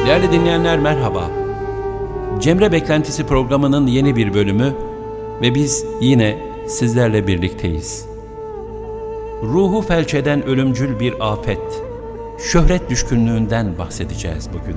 Değerli dinleyenler merhaba. Cemre Beklentisi programının yeni bir bölümü ve biz yine sizlerle birlikteyiz. Ruhu felç eden ölümcül bir afet, şöhret düşkünlüğünden bahsedeceğiz bugün.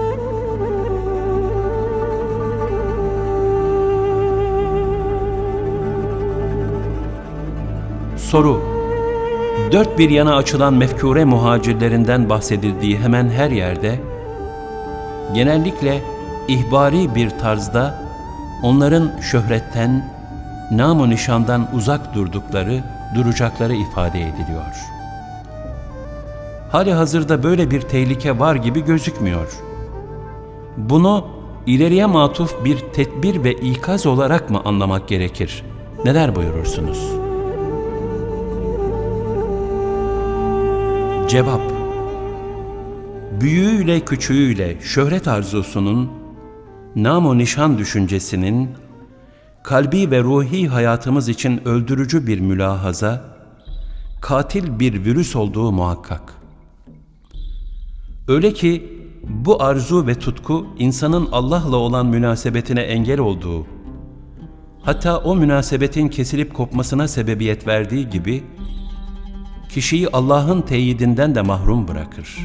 Soru: dört bir yana açılan mefkure muhacirlerinden bahsedildiği hemen her yerde, genellikle ihbari bir tarzda onların şöhretten, nam-ı nişandan uzak duracakları ifade ediliyor. Hali hazırda böyle bir tehlike var gibi gözükmüyor. Bunu ileriye matuf bir tedbir ve ikaz olarak mı anlamak gerekir? Neler buyurursunuz? Cevap: büyüğüyle küçüğüyle şöhret arzusunun, nam-ı nişan düşüncesinin, kalbi ve ruhi hayatımız için öldürücü bir mülahaza, katil bir virüs olduğu muhakkak. Öyle ki bu arzu ve tutku insanın Allah'la olan münasebetine engel olduğu, hatta o münasebetin kesilip kopmasına sebebiyet verdiği gibi, kişiyi Allah'ın teyidinden de mahrum bırakır.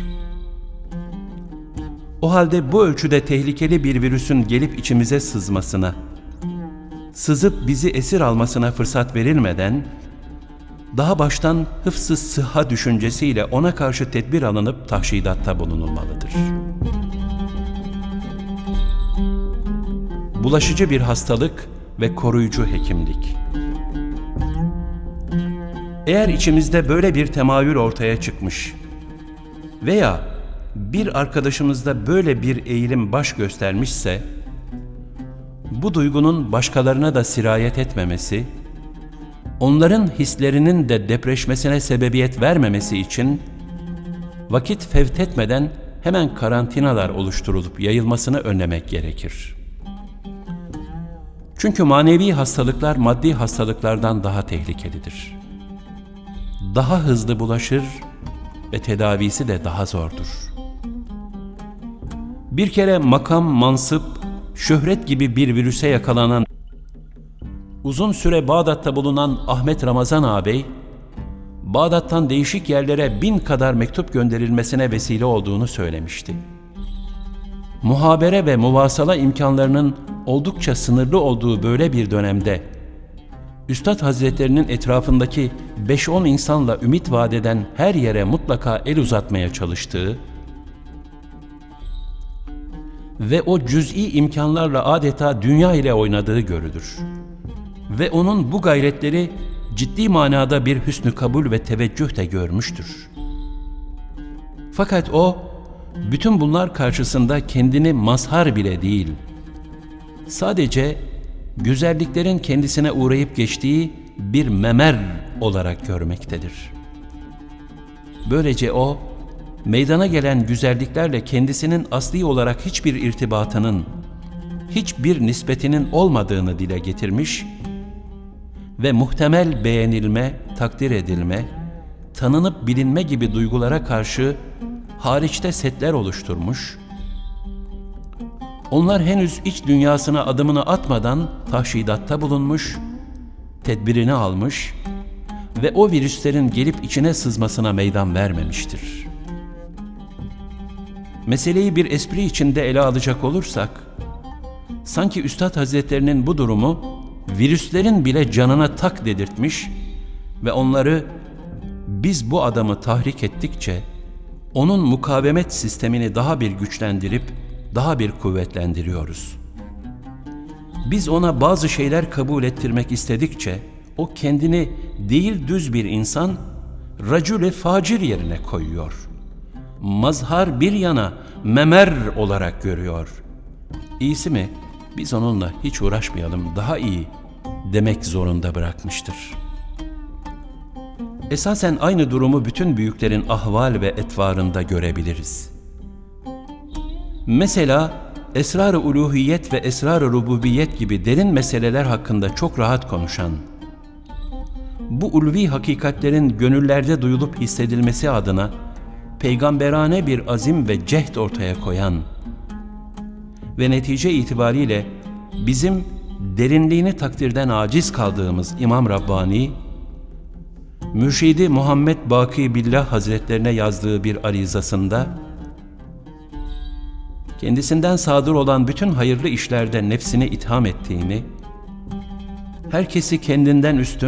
O halde bu ölçüde tehlikeli bir virüsün gelip içimize sızmasına, sızıp bizi esir almasına fırsat verilmeden, daha baştan hıfz-ı sıhha düşüncesiyle ona karşı tedbir alınıp tahşidatta bulunulmalıdır. Bulaşıcı bir hastalık ve koruyucu hekimlik. Eğer içimizde böyle bir temayül ortaya çıkmış veya bir arkadaşımızda böyle bir eğilim baş göstermişse, bu duygunun başkalarına da sirayet etmemesi, onların hislerinin de depreşmesine sebebiyet vermemesi için vakit fevtetmeden hemen karantinalar oluşturulup yayılmasını önlemek gerekir. Çünkü manevi hastalıklar maddi hastalıklardan daha tehlikelidir. Daha hızlı bulaşır ve tedavisi de daha zordur. Bir kere makam, mansıp, şöhret gibi bir virüse yakalanan, uzun süre Bağdat'ta bulunan Ahmet Ramazan ağabey, Bağdat'tan değişik yerlere 1000 kadar mektup gönderilmesine vesile olduğunu söylemişti. Muhabere ve muvasala imkanlarının oldukça sınırlı olduğu böyle bir dönemde, Üstad Hazretlerinin etrafındaki 5-10 insanla ümit vaat eden her yere mutlaka el uzatmaya çalıştığı ve o cüz'i imkanlarla adeta dünya ile oynadığı görülür. Ve onun bu gayretleri ciddi manada bir hüsnü kabul ve teveccüh de görmüştür. Fakat o, bütün bunlar karşısında kendini mazhar bile değil, sadece güzelliklerin kendisine uğrayıp geçtiği bir memer olarak görmektedir. Böylece o, meydana gelen güzelliklerle kendisinin asli olarak hiçbir irtibatının, hiçbir nispetinin olmadığını dile getirmiş ve muhtemel beğenilme, takdir edilme, tanınıp bilinme gibi duygulara karşı hariçte setler oluşturmuş, onlar henüz iç dünyasına adımını atmadan tahşidatta bulunmuş, tedbirini almış ve o virüslerin gelip içine sızmasına meydan vermemiştir. Meseleyi bir espri içinde ele alacak olursak, sanki Üstad Hazretlerinin bu durumu virüslerin bile canına tak dedirtmiş ve onları biz bu adamı tahrik ettikçe onun mukavemet sistemini daha bir güçlendirip daha bir kuvvetlendiriyoruz. Biz ona bazı şeyler kabul ettirmek istedikçe o kendini değil düz bir insan, racül-i facir yerine koyuyor. Mazhar bir yana memer olarak görüyor. İyisi mi biz onunla hiç uğraşmayalım, daha iyi demek zorunda bırakmıştır. Esasen aynı durumu bütün büyüklerin ahval ve etvarında görebiliriz. Mesela esrar-ı uluhiyet ve esrar-ı rububiyet gibi derin meseleler hakkında çok rahat konuşan, bu ulvi hakikatlerin gönüllerde duyulup hissedilmesi adına peygamberane bir azim ve cehd ortaya koyan ve netice itibariyle bizim derinliğini takdirden aciz kaldığımız İmam Rabbani, Mürşidi Muhammed Baki Billah Hazretlerine yazdığı bir arizasında, kendisinden sadır olan bütün hayırlı işlerde nefsini itham ettiğini, herkesi kendinden üstün